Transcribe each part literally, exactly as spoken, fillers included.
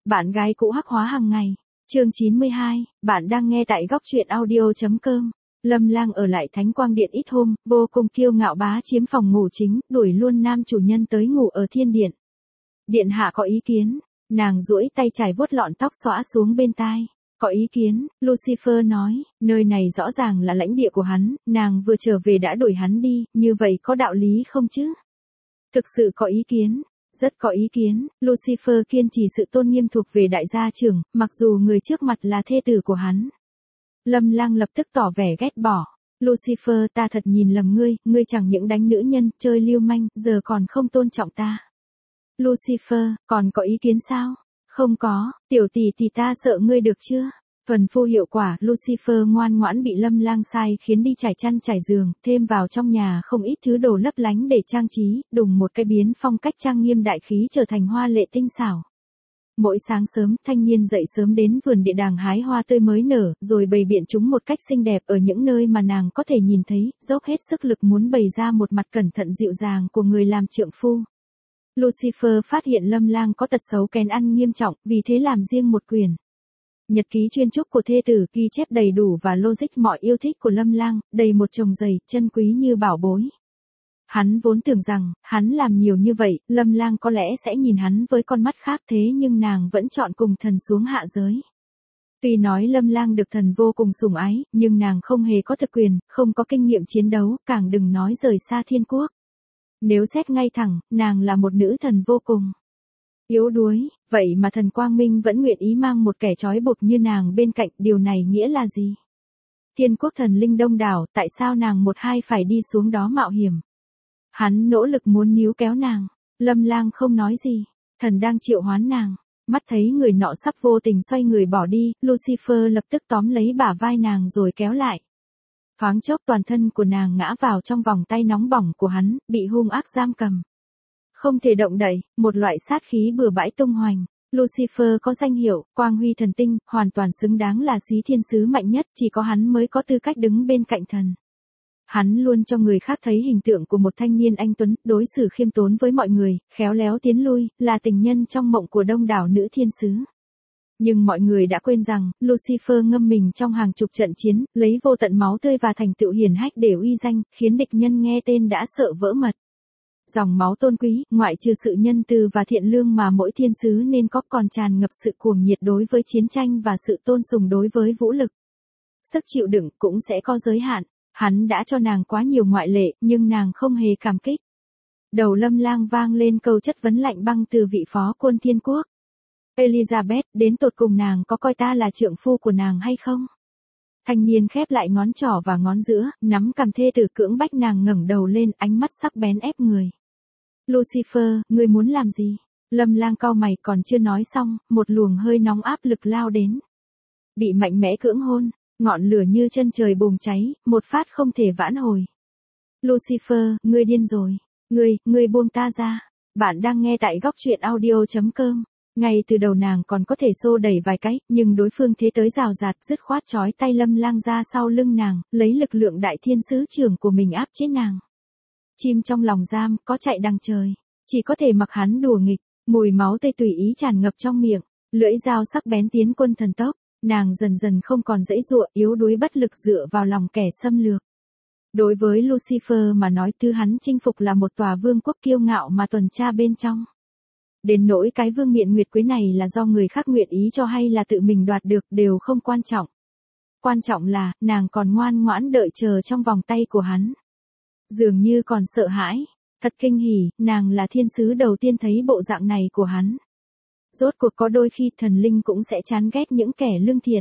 Bạn gái cũ hắc hóa hàng ngày. Chương chín mươi hai, bạn đang nghe tại góc truyện audio.com. Lâm Lang ở lại Thánh Quang Điện ít hôm, vô cùng kiêu ngạo bá chiếm phòng ngủ chính, đuổi luôn nam chủ nhân tới ngủ ở thiên điện. Điện hạ có ý kiến, nàng duỗi tay chải vuốt lọn tóc xõa xuống bên tai. Có ý kiến, Lucifer nói, nơi này rõ ràng là lãnh địa của hắn, nàng vừa trở về đã đuổi hắn đi, như vậy có đạo lý không chứ? Thực sự có ý kiến. Rất có ý kiến, Lucifer kiên trì sự tôn nghiêm thuộc về đại gia trưởng, mặc dù người trước mặt là thê tử của hắn. Lâm Lang lập tức tỏ vẻ ghét bỏ. Lucifer, ta thật nhìn lầm ngươi, ngươi chẳng những đánh nữ nhân, chơi lưu manh, giờ còn không tôn trọng ta. Lucifer, còn có ý kiến sao? Không có, tiểu tỷ tỷ ta sợ ngươi được chưa? Thuần phu hiệu quả, Lucifer ngoan ngoãn bị Lâm Lang sai khiến đi trải chăn trải giường, thêm vào trong nhà không ít thứ đồ lấp lánh để trang trí, đùng một cái biến phong cách trang nghiêm đại khí trở thành hoa lệ tinh xảo. Mỗi sáng sớm, thanh niên dậy sớm đến vườn địa đàng hái hoa tươi mới nở, rồi bày biện chúng một cách xinh đẹp ở những nơi mà nàng có thể nhìn thấy, dốc hết sức lực muốn bày ra một mặt cẩn thận dịu dàng của người làm trượng phu. Lucifer phát hiện Lâm Lang có tật xấu kén ăn nghiêm trọng, vì thế làm riêng một quyển nhật ký chuyên chúc của thê tử, ghi chép đầy đủ và logic mọi yêu thích của Lâm Lang, đầy một chồng giày, chân quý như bảo bối. Hắn vốn tưởng rằng, hắn làm nhiều như vậy, Lâm Lang có lẽ sẽ nhìn hắn với con mắt khác, thế nhưng nàng vẫn chọn cùng thần xuống hạ giới. Tuy nói Lâm Lang được thần vô cùng sủng ái, nhưng nàng không hề có thực quyền, không có kinh nghiệm chiến đấu, càng đừng nói rời xa thiên quốc. Nếu xét ngay thẳng, nàng là một nữ thần vô cùng yếu đuối, vậy mà thần Quang Minh vẫn nguyện ý mang một kẻ trói buộc như nàng bên cạnh, điều này nghĩa là gì? Thiên quốc thần linh đông đảo, tại sao nàng một hai phải đi xuống đó mạo hiểm? Hắn nỗ lực muốn níu kéo nàng, Lâm Lang không nói gì, thần đang triệu hoán nàng, mắt thấy người nọ sắp vô tình xoay người bỏ đi, Lucifer lập tức tóm lấy bả vai nàng rồi kéo lại. Thoáng chốc toàn thân của nàng ngã vào trong vòng tay nóng bỏng của hắn, bị hung ác giam cầm. Không thể động đậy, một loại sát khí bừa bãi tung hoành. Lucifer có danh hiệu, Quang Huy Thần Tinh, hoàn toàn xứng đáng là xí thiên sứ mạnh nhất, chỉ có hắn mới có tư cách đứng bên cạnh thần. Hắn luôn cho người khác thấy hình tượng của một thanh niên anh tuấn, đối xử khiêm tốn với mọi người, khéo léo tiến lui, là tình nhân trong mộng của đông đảo nữ thiên sứ. Nhưng mọi người đã quên rằng, Lucifer ngâm mình trong hàng chục trận chiến, lấy vô tận máu tươi và thành tựu hiển hách để uy danh, khiến địch nhân nghe tên đã sợ vỡ mật. Dòng máu tôn quý, ngoại trừ sự nhân từ và thiện lương mà mỗi thiên sứ nên có, còn tràn ngập sự cuồng nhiệt đối với chiến tranh và sự tôn sùng đối với vũ lực. Sức chịu đựng cũng sẽ có giới hạn, hắn đã cho nàng quá nhiều ngoại lệ, nhưng nàng không hề cảm kích. Đầu Lâm Lang vang lên câu chất vấn lạnh băng từ vị phó quân thiên quốc. Elizabeth, đến tột cùng nàng có coi ta là trượng phu của nàng hay không? Thanh niên khép lại ngón trỏ và ngón giữa, nắm cầm thê tử cưỡng bách nàng ngẩng đầu lên, ánh mắt sắc bén ép người. Lucifer, ngươi muốn làm gì? Lâm Lang cau mày, còn chưa nói xong, một luồng hơi nóng áp lực lao đến. Bị mạnh mẽ cưỡng hôn, ngọn lửa như chân trời bùng cháy, một phát không thể vãn hồi. Lucifer, ngươi điên rồi. Ngươi, ngươi buông ta ra. Bạn đang nghe tại góc truyện audio.com. Ngay từ đầu nàng còn có thể xô đẩy vài cái, nhưng đối phương thế tới rào rạt, dứt khoát trói tay Lâm Lang ra sau lưng nàng, lấy lực lượng đại thiên sứ trưởng của mình áp chế nàng. Chim trong lòng giam, có chạy đằng trời, chỉ có thể mặc hắn đùa nghịch, mùi máu tươi tùy ý tràn ngập trong miệng, lưỡi dao sắc bén tiến quân thần tốc, nàng dần dần không còn dãy dụa, yếu đuối bất lực dựa vào lòng kẻ xâm lược. Đối với Lucifer mà nói, thứ hắn chinh phục là một tòa vương quốc kiêu ngạo mà tuần tra bên trong. Đến nỗi cái vương miện nguyệt quế này là do người khác nguyện ý cho hay là tự mình đoạt được đều không quan trọng. Quan trọng là, nàng còn ngoan ngoãn đợi chờ trong vòng tay của hắn. Dường như còn sợ hãi. Thật kinh hỉ, nàng là thiên sứ đầu tiên thấy bộ dạng này của hắn. Rốt cuộc có đôi khi thần linh cũng sẽ chán ghét những kẻ lương thiện.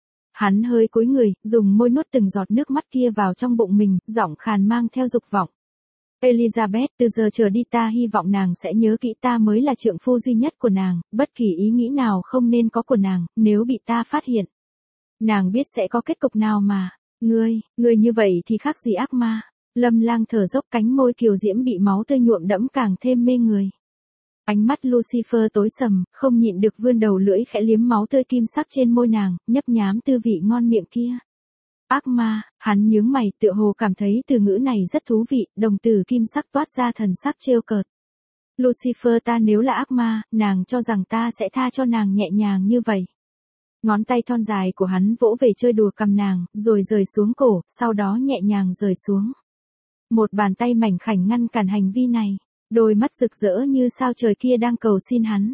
Hắn hơi cúi người, dùng môi nuốt từng giọt nước mắt kia vào trong bụng mình, giọng khàn mang theo dục vọng. Elizabeth, từ giờ trở đi ta hy vọng nàng sẽ nhớ kỹ ta mới là trượng phu duy nhất của nàng, bất kỳ ý nghĩ nào không nên có của nàng, nếu bị ta phát hiện. Nàng biết sẽ có kết cục nào mà. Ngươi, ngươi như vậy thì khác gì ác ma. Lâm Lang thở dốc, cánh môi kiều diễm bị máu tươi nhuộm đẫm càng thêm mê người. Ánh mắt Lucifer tối sầm, không nhịn được vươn đầu lưỡi khẽ liếm máu tươi kim sắc trên môi nàng, nhấp nhám tư vị ngon miệng kia. Ác ma, hắn nhướng mày, tựa hồ cảm thấy từ ngữ này rất thú vị, đồng tử kim sắc toát ra thần sắc trêu cợt. Lucifer, ta nếu là ác ma, nàng cho rằng ta sẽ tha cho nàng nhẹ nhàng như vậy. Ngón tay thon dài của hắn vỗ về chơi đùa cầm nàng, rồi rời xuống cổ, sau đó nhẹ nhàng rời xuống. Một bàn tay mảnh khảnh ngăn cản hành vi này, đôi mắt rực rỡ như sao trời kia đang cầu xin hắn.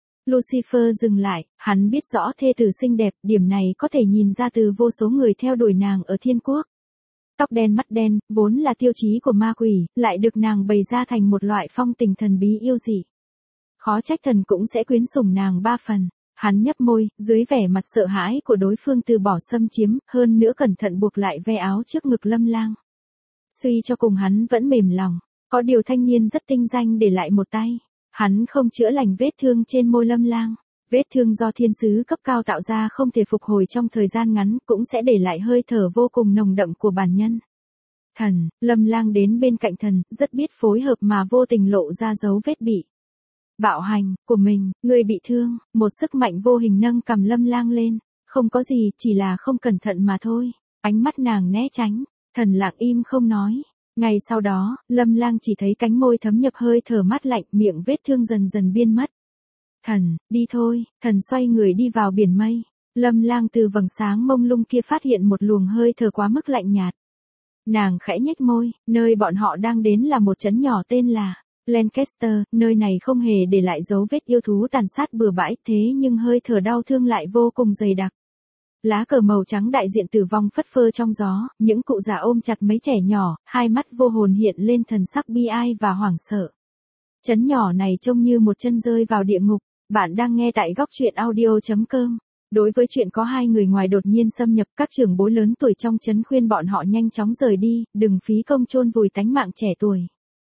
Lucifer dừng lại, hắn biết rõ thê tử xinh đẹp, điểm này có thể nhìn ra từ vô số người theo đuổi nàng ở thiên quốc. Tóc đen mắt đen, vốn là tiêu chí của ma quỷ, lại được nàng bày ra thành một loại phong tình thần bí yêu dị. Khó trách thần cũng sẽ quyến sủng nàng ba phần. Hắn nhấp môi, dưới vẻ mặt sợ hãi của đối phương từ bỏ xâm chiếm, hơn nữa cẩn thận buộc lại ve áo trước ngực Lâm Lang. Suy cho cùng hắn vẫn mềm lòng, có điều thanh niên rất tinh danh để lại một tay. Hắn không chữa lành vết thương trên môi Lâm Lang. Vết thương do thiên sứ cấp cao tạo ra không thể phục hồi trong thời gian ngắn, cũng sẽ để lại hơi thở vô cùng nồng đậm của bản nhân. Thần, Lâm Lang đến bên cạnh thần, rất biết phối hợp mà vô tình lộ ra dấu vết bị bạo hành của mình. Người bị thương, một sức mạnh vô hình nâng cầm Lâm Lang lên. Không có gì, chỉ là không cẩn thận mà thôi. Ánh mắt nàng né tránh, thần lặng im không nói. Ngày sau đó, Lâm Lang chỉ thấy cánh môi thấm nhập hơi thở mát lạnh, miệng vết thương dần dần biến mất. Thần, đi thôi. Thần xoay người đi vào biển mây. Lâm Lang từ vầng sáng mông lung kia phát hiện một luồng hơi thở quá mức lạnh nhạt. Nàng khẽ nhếch môi, nơi bọn họ đang đến là một trấn nhỏ tên là Lancaster, nơi này không hề để lại dấu vết yêu thú tàn sát bừa bãi, thế nhưng hơi thở đau thương lại vô cùng dày đặc. Lá cờ màu trắng đại diện tử vong phất phơ trong gió, những cụ già ôm chặt mấy trẻ nhỏ, hai mắt vô hồn hiện lên thần sắc bi ai và hoảng sợ. Trấn nhỏ này trông như một chân rơi vào địa ngục. Bạn đang nghe tại góc truyện audio chấm com. Đối với chuyện có hai người ngoài đột nhiên xâm nhập, các trưởng bối lớn tuổi trong trấn khuyên bọn họ nhanh chóng rời đi, đừng phí công chôn vùi tánh mạng trẻ tuổi.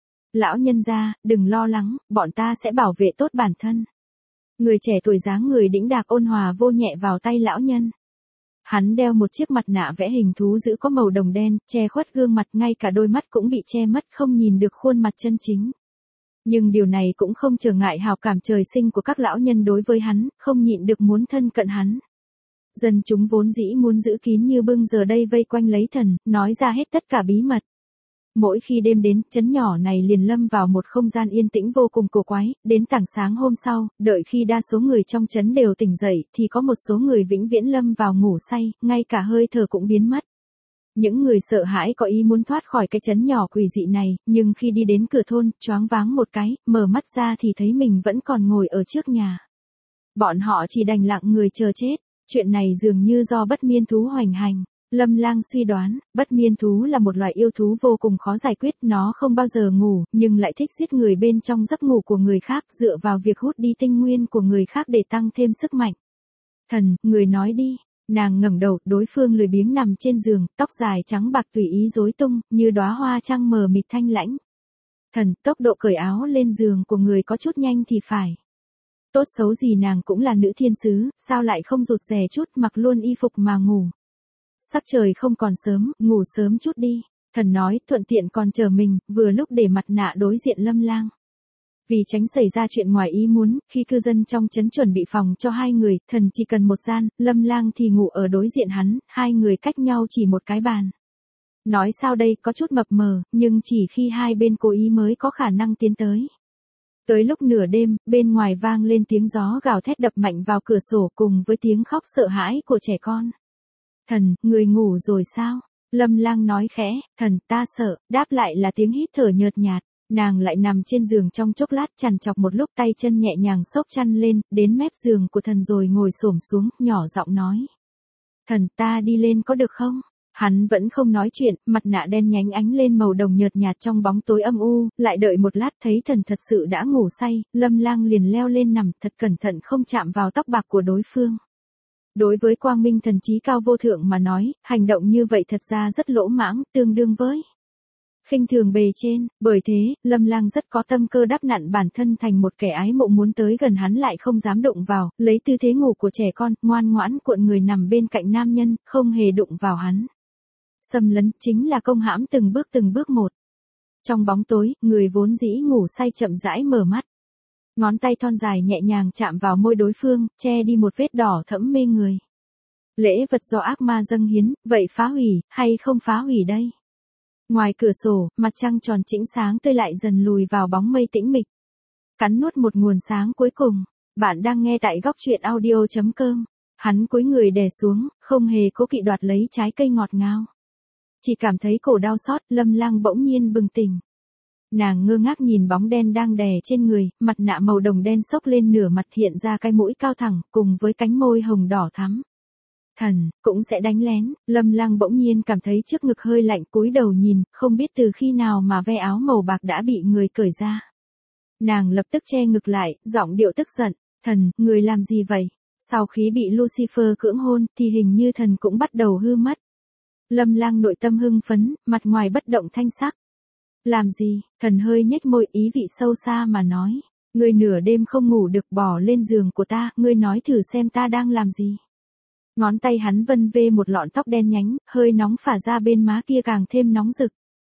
Lão nhân gia, đừng lo lắng, bọn ta sẽ bảo vệ tốt bản thân. Người trẻ tuổi dáng người đĩnh đạc ôn hòa vô nhẹ vào tay lão nhân. Hắn đeo một chiếc mặt nạ vẽ hình thú dữ có màu đồng đen, che khuất gương mặt, ngay cả đôi mắt cũng bị che mất, không nhìn được khuôn mặt chân chính. Nhưng điều này cũng không trở ngại hào cảm trời sinh của các lão nhân đối với hắn, không nhịn được muốn thân cận hắn. Dân chúng vốn dĩ muốn giữ kín như bưng giờ đây vây quanh lấy thần, nói ra hết tất cả bí mật. Mỗi khi đêm đến, trấn nhỏ này liền lâm vào một không gian yên tĩnh vô cùng cổ quái, đến tảng sáng hôm sau, đợi khi đa số người trong trấn đều tỉnh dậy, thì có một số người vĩnh viễn lâm vào ngủ say, ngay cả hơi thở cũng biến mất. Những người sợ hãi có ý muốn thoát khỏi cái trấn nhỏ quỷ dị này, nhưng khi đi đến cửa thôn, choáng váng một cái, mở mắt ra thì thấy mình vẫn còn ngồi ở trước nhà. Bọn họ chỉ đành lặng người chờ chết, chuyện này dường như do bất miên thú hoành hành. Lâm Lang suy đoán, bất miên thú là một loại yêu thú vô cùng khó giải quyết, nó không bao giờ ngủ, nhưng lại thích giết người bên trong giấc ngủ của người khác, dựa vào việc hút đi tinh nguyên của người khác để tăng thêm sức mạnh. Thần, người nói đi. Nàng ngẩng đầu, đối phương lười biếng nằm trên giường, tóc dài trắng bạc tùy ý rối tung, như đóa hoa trăng mờ mịt thanh lãnh. Thần, tốc độ cởi áo lên giường của người có chút nhanh thì phải. Tốt xấu gì nàng cũng là nữ thiên sứ, sao lại không rụt rè chút, mặc luôn y phục mà ngủ. Sắc trời không còn sớm, ngủ sớm chút đi. Thần nói, thuận tiện còn chờ mình, vừa lúc để mặt nạ đối diện Lâm Lang. Vì tránh xảy ra chuyện ngoài ý muốn, khi cư dân trong trấn chuẩn bị phòng cho hai người, thần chỉ cần một gian, Lâm Lang thì ngủ ở đối diện hắn, hai người cách nhau chỉ một cái bàn. Nói sao đây, có chút mập mờ, nhưng chỉ khi hai bên cố ý mới có khả năng tiến tới. Tới lúc nửa đêm, bên ngoài vang lên tiếng gió gào thét đập mạnh vào cửa sổ cùng với tiếng khóc sợ hãi của trẻ con. Thần, người ngủ rồi sao? Lâm Lang nói khẽ, thần, ta sợ, đáp lại là tiếng hít thở nhợt nhạt. Nàng lại nằm trên giường trong chốc lát, chằn chọc một lúc, tay chân nhẹ nhàng xốc chăn lên, đến mép giường của thần rồi ngồi xổm xuống, nhỏ giọng nói. Thần, ta đi lên có được không? Hắn vẫn không nói chuyện, mặt nạ đen nhánh ánh lên màu đồng nhợt nhạt trong bóng tối âm u, lại đợi một lát thấy thần thật sự đã ngủ say, Lâm Lang liền leo lên nằm, thật cẩn thận không chạm vào tóc bạc của đối phương. Đối với quang minh thần trí cao vô thượng mà nói, hành động như vậy thật ra rất lỗ mãng, tương đương với khinh thường bề trên, bởi thế, Lâm Lang rất có tâm cơ đắp nặn bản thân thành một kẻ ái mộ, muốn tới gần hắn lại không dám đụng vào, lấy tư thế ngủ của trẻ con, ngoan ngoãn cuộn người nằm bên cạnh nam nhân, không hề đụng vào hắn. Xâm lấn chính là công hãm từng bước từng bước một. Trong bóng tối, người vốn dĩ ngủ say chậm rãi mở mắt. Ngón tay thon dài nhẹ nhàng chạm vào môi đối phương, che đi một vết đỏ thẫm mê người. Lễ vật do ác ma dâng hiến, vậy phá hủy, hay không phá hủy đây? Ngoài cửa sổ, mặt trăng tròn trĩnh sáng tươi lại dần lùi vào bóng mây tĩnh mịch. cắn nuốt một nguồn sáng cuối cùng. Bạn đang nghe tại góc truyện audio chấm com. Hắn cúi người đè xuống, không hề cố kỵ đoạt lấy trái cây ngọt ngào. Chỉ cảm thấy cổ đau xót, Lâm Lang bỗng nhiên bừng tỉnh. Nàng ngơ ngác nhìn bóng đen đang đè trên người, mặt nạ màu đồng đen xốc lên nửa mặt hiện ra cái mũi cao thẳng, cùng với cánh môi hồng đỏ thắm. Thần, cũng sẽ đánh lén, Lâm Lang bỗng nhiên cảm thấy trước ngực hơi lạnh, cúi đầu nhìn, không biết từ khi nào mà ve áo màu bạc đã bị người cởi ra. Nàng lập tức che ngực lại, giọng điệu tức giận, thần, người làm gì vậy? Sau khi bị Lucifer cưỡng hôn, thì hình như thần cũng bắt đầu hư mất. Lâm Lang nội tâm hưng phấn, mặt ngoài bất động thanh sắc. Làm gì? Thần hơi nhếch môi, ý vị sâu xa mà nói. Ngươi nửa đêm không ngủ được bỏ lên giường của ta, ngươi nói thử xem ta đang làm gì. Ngón tay hắn vân vê một lọn tóc đen nhánh, hơi nóng phả ra bên má kia càng thêm nóng rực.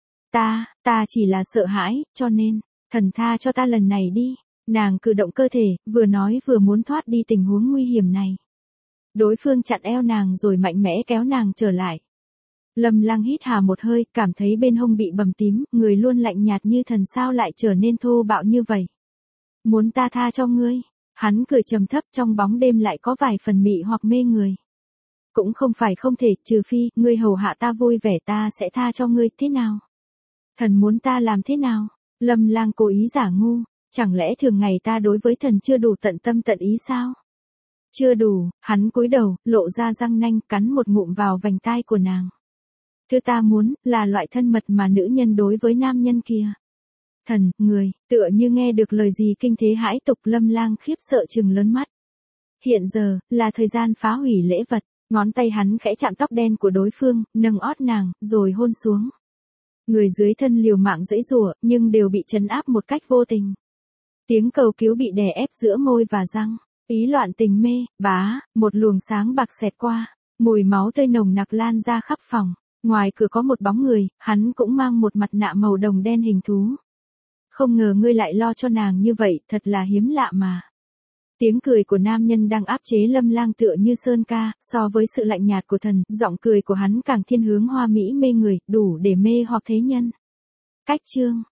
Ta, ta chỉ là sợ hãi, cho nên, thần tha cho ta lần này đi. Nàng cử động cơ thể, vừa nói vừa muốn thoát đi tình huống nguy hiểm này. Đối phương chặn eo nàng rồi mạnh mẽ kéo nàng trở lại. Lâm Lang hít hà một hơi, cảm thấy bên hông bị bầm tím, người luôn lạnh nhạt như thần sao lại trở nên thô bạo như vậy. Muốn ta tha cho ngươi? Hắn cười trầm thấp, trong bóng đêm lại có vài phần mị hoặc mê người. Cũng không phải không thể, trừ phi, ngươi hầu hạ ta vui vẻ ta sẽ tha cho ngươi, thế nào? Thần muốn ta làm thế nào? Lâm Lang cố ý giả ngu, chẳng lẽ thường ngày ta đối với thần chưa đủ tận tâm tận ý sao? Chưa đủ, hắn cúi đầu, lộ ra răng nanh, cắn một ngụm vào vành tai của nàng. Thứ ta muốn, là loại thân mật mà nữ nhân đối với nam nhân kia. Thần, người, tựa như nghe được lời gì kinh thế hãi tục, Lâm Lang khiếp sợ trừng lớn mắt. Hiện giờ, là thời gian phá hủy lễ vật, ngón tay hắn khẽ chạm tóc đen của đối phương, nâng ót nàng, rồi hôn xuống. Người dưới thân liều mạng giãy giụa, nhưng đều bị trấn áp một cách vô tình. Tiếng cầu cứu bị đè ép giữa môi và răng, ý loạn tình mê, bá, một luồng sáng bạc xẹt qua, mùi máu tươi nồng nặc lan ra khắp phòng. Ngoài cửa có một bóng người, hắn cũng mang một mặt nạ màu đồng đen hình thú. Không ngờ ngươi lại lo cho nàng như vậy, thật là hiếm lạ mà. Tiếng cười của nam nhân đang áp chế Lâm Lang tựa như sơn ca, so với sự lạnh nhạt của thần, giọng cười của hắn càng thiên hướng hoa mỹ mê người, đủ để mê hoặc thế nhân. Cách chương